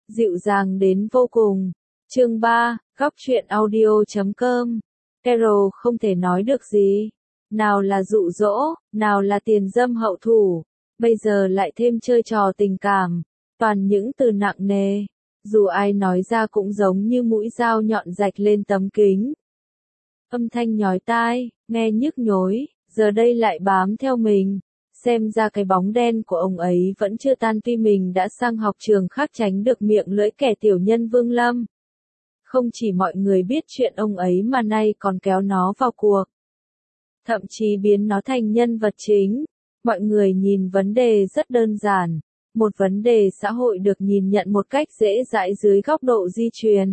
dịu dàng đến vô cùng. Chương 3, góc truyện audio.com. Carol không thể nói được gì. Nào là dụ dỗ, nào là tiền dâm hậu thủ, bây giờ lại thêm chơi trò tình cảm, toàn những từ nặng nề. Dù ai nói ra cũng giống như mũi dao nhọn rạch lên tấm kính. Âm thanh nhói tai, nghe nhức nhối, giờ đây lại bám theo mình. Xem ra cái bóng đen của ông ấy vẫn chưa tan tuy mình đã sang học trường khác tránh được miệng lưỡi kẻ tiểu nhân Vương Lâm. Không chỉ mọi người biết chuyện ông ấy mà nay còn kéo nó vào cuộc. Thậm chí biến nó thành nhân vật chính. Mọi người nhìn vấn đề rất đơn giản. Một vấn đề xã hội được nhìn nhận một cách dễ dãi dưới góc độ di truyền.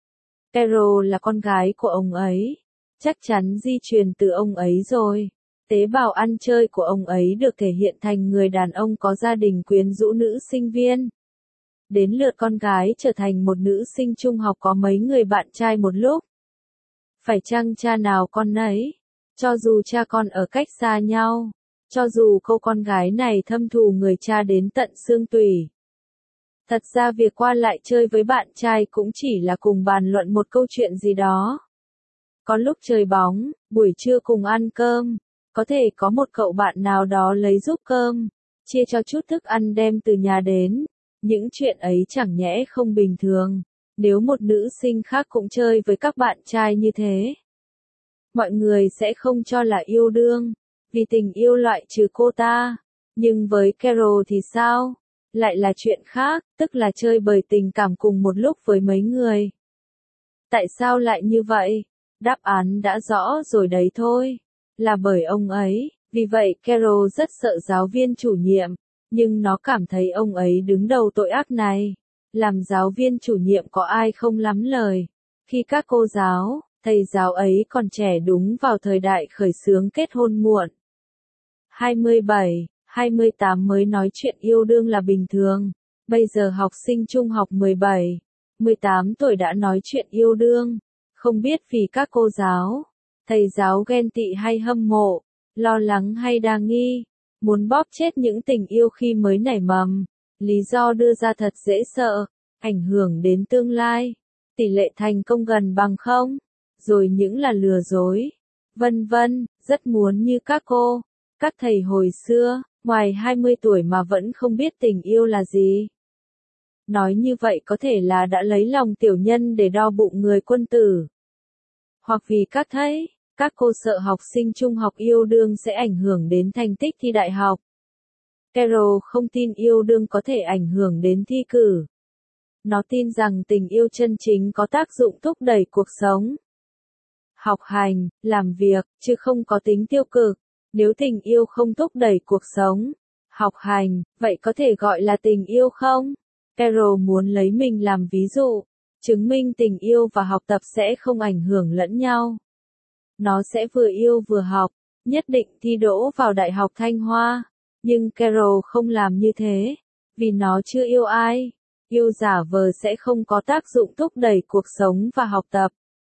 Carol là con gái của ông ấy. Chắc chắn di truyền từ ông ấy rồi. Tế bào ăn chơi của ông ấy được thể hiện thành người đàn ông có gia đình quyến rũ nữ sinh viên. Đến lượt con gái trở thành một nữ sinh trung học có mấy người bạn trai một lúc. Phải chăng cha nào con nấy? Cho dù cha con ở cách xa nhau, cho dù cô con gái này thâm thù người cha đến tận xương tủy. Thật ra việc qua lại chơi với bạn trai cũng chỉ là cùng bàn luận một câu chuyện gì đó. Có lúc chơi bóng, buổi trưa cùng ăn cơm, có thể có một cậu bạn nào đó lấy giúp cơm, chia cho chút thức ăn đem từ nhà đến. Những chuyện ấy chẳng nhẽ không bình thường, nếu một nữ sinh khác cũng chơi với các bạn trai như thế. Mọi người sẽ không cho là yêu đương, vì tình yêu loại trừ cô ta. Nhưng với Carol thì sao? Lại là chuyện khác, tức là chơi bời tình cảm cùng một lúc với mấy người. Tại sao lại như vậy? Đáp án đã rõ rồi đấy thôi. Là bởi ông ấy, vì vậy Carol rất sợ giáo viên chủ nhiệm, nhưng nó cảm thấy ông ấy đứng đầu tội ác này. Làm giáo viên chủ nhiệm có ai không lắm lời. Khi các cô giáo, thầy giáo ấy còn trẻ đúng vào thời đại khởi xướng kết hôn muộn. 27, 28 mới nói chuyện yêu đương là bình thường. Bây giờ học sinh trung học 17, 18 tuổi đã nói chuyện yêu đương. Không biết vì các cô giáo, thầy giáo ghen tị hay hâm mộ, lo lắng hay đa nghi, muốn bóp chết những tình yêu khi mới nảy mầm. Lý do đưa ra thật dễ sợ, ảnh hưởng đến tương lai. Tỷ lệ thành công gần bằng không, rồi những là lừa dối, vân vân. Rất muốn như các cô, các thầy hồi xưa, ngoài 20 tuổi mà vẫn không biết tình yêu là gì. Nói như vậy có thể là đã lấy lòng tiểu nhân để đo bụng người quân tử. Hoặc vì các thầy, các cô sợ học sinh trung học yêu đương sẽ ảnh hưởng đến thành tích thi đại học. Carol không tin yêu đương có thể ảnh hưởng đến thi cử. Nó tin rằng tình yêu chân chính có tác dụng thúc đẩy cuộc sống, học hành, làm việc, chứ không có tính tiêu cực. Nếu tình yêu không thúc đẩy cuộc sống, học hành, vậy có thể gọi là tình yêu không? Carol muốn lấy mình làm ví dụ, chứng minh tình yêu và học tập sẽ không ảnh hưởng lẫn nhau. Nó sẽ vừa yêu vừa học, nhất định thi đỗ vào Đại học Thanh Hoa. Nhưng Carol không làm như thế, vì nó chưa yêu ai. Yêu giả vờ sẽ không có tác dụng thúc đẩy cuộc sống và học tập.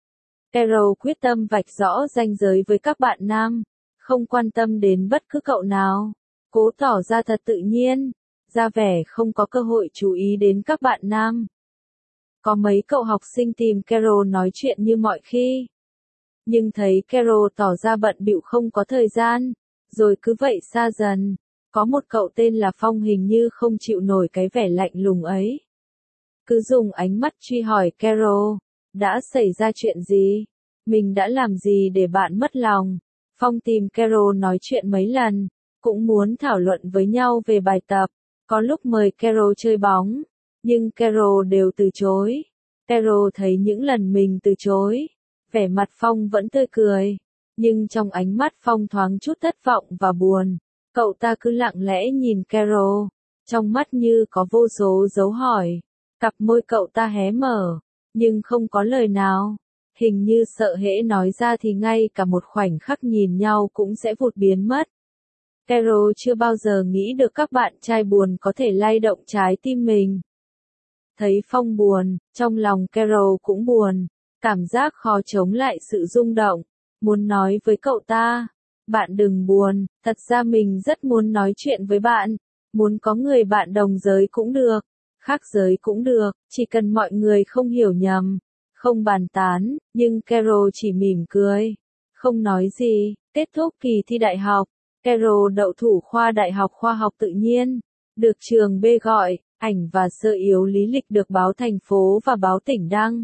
Carol quyết tâm vạch rõ ranh giới với các bạn nam, không quan tâm đến bất cứ cậu nào. Cố tỏ ra thật tự nhiên, ra vẻ không có cơ hội chú ý đến các bạn nam. Có mấy cậu học sinh tìm Carol nói chuyện như mọi khi. Nhưng thấy Carol tỏ ra bận bịu không có thời gian, rồi cứ vậy xa dần. Có một cậu tên là Phong hình như không chịu nổi cái vẻ lạnh lùng ấy. Cứ dùng ánh mắt truy hỏi Carol, đã xảy ra chuyện gì? Mình đã làm gì để bạn mất lòng? Phong tìm Carol nói chuyện mấy lần, cũng muốn thảo luận với nhau về bài tập. Có lúc mời Carol chơi bóng, nhưng Carol đều từ chối. Carol thấy những lần mình từ chối, vẻ mặt Phong vẫn tươi cười, nhưng trong ánh mắt Phong thoáng chút thất vọng và buồn. Cậu ta cứ lặng lẽ nhìn Carol, trong mắt như có vô số dấu hỏi. Cặp môi cậu ta hé mở, nhưng không có lời nào. Hình như sợ hễ nói ra thì ngay cả một khoảnh khắc nhìn nhau cũng sẽ vụt biến mất. Carol chưa bao giờ nghĩ được các bạn trai buồn có thể lay động trái tim mình. Thấy Phong buồn, trong lòng Carol cũng buồn, cảm giác khó chống lại sự rung động, muốn nói với cậu ta, bạn đừng buồn, thật ra mình rất muốn nói chuyện với bạn, muốn có người bạn đồng giới cũng được, khác giới cũng được, chỉ cần mọi người không hiểu nhầm, không bàn tán, nhưng Carol chỉ mỉm cười, không nói gì. Kết thúc kỳ thi đại học, Carol đậu thủ khoa Đại học Khoa học Tự nhiên, được trường B gọi, ảnh và sơ yếu lý lịch được báo thành phố và báo tỉnh đăng.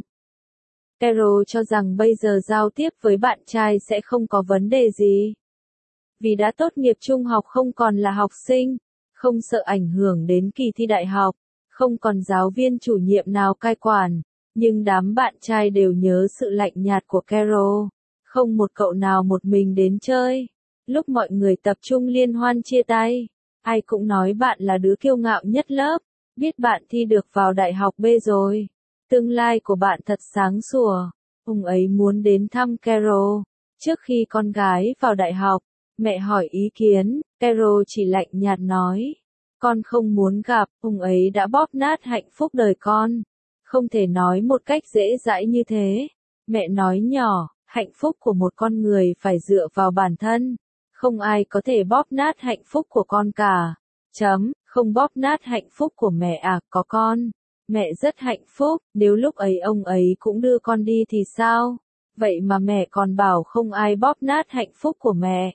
Carol cho rằng bây giờ giao tiếp với bạn trai sẽ không có vấn đề gì. Vì đã tốt nghiệp trung học không còn là học sinh, không sợ ảnh hưởng đến kỳ thi đại học, không còn giáo viên chủ nhiệm nào cai quản, nhưng đám bạn trai đều nhớ sự lạnh nhạt của Carol, không một cậu nào một mình đến chơi. Lúc mọi người tập trung liên hoan chia tay, ai cũng nói bạn là đứa kiêu ngạo nhất lớp, biết bạn thi được vào đại học B rồi. Tương lai của bạn thật sáng sủa. Ông ấy muốn đến thăm Carol. Trước khi con gái vào đại học, mẹ hỏi ý kiến, Carol chỉ lạnh nhạt nói. Con không muốn gặp, ông ấy đã bóp nát hạnh phúc đời con. Không thể nói một cách dễ dãi như thế. Mẹ nói nhỏ, hạnh phúc của một con người phải dựa vào bản thân. Không ai có thể bóp nát hạnh phúc của con cả. Không bóp nát hạnh phúc của mẹ à, có con. Mẹ rất hạnh phúc, nếu lúc ấy ông ấy cũng đưa con đi thì sao? Vậy mà mẹ còn bảo không ai bóp nát hạnh phúc của mẹ.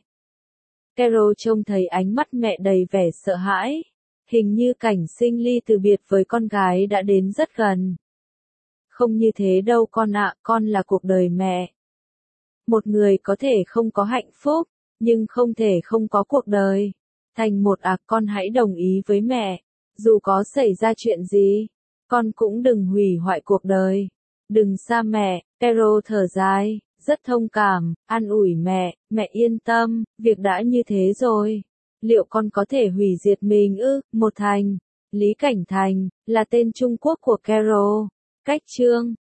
Carol trông thấy ánh mắt mẹ đầy vẻ sợ hãi. Hình như cảnh sinh ly từ biệt với con gái đã đến rất gần. Không như thế đâu con ạ, con là cuộc đời mẹ. Một người có thể không có hạnh phúc, nhưng không thể không có cuộc đời. Thành một con hãy đồng ý với mẹ. Dù có xảy ra chuyện gì, con cũng đừng hủy hoại cuộc đời. Đừng xa mẹ. Carol thở dài, rất thông cảm, an ủi mẹ, mẹ yên tâm, việc đã như thế rồi. Liệu con có thể hủy diệt mình ư? Một Thành, Lý Cảnh Thành, là tên Trung Quốc của Carol. Cách chương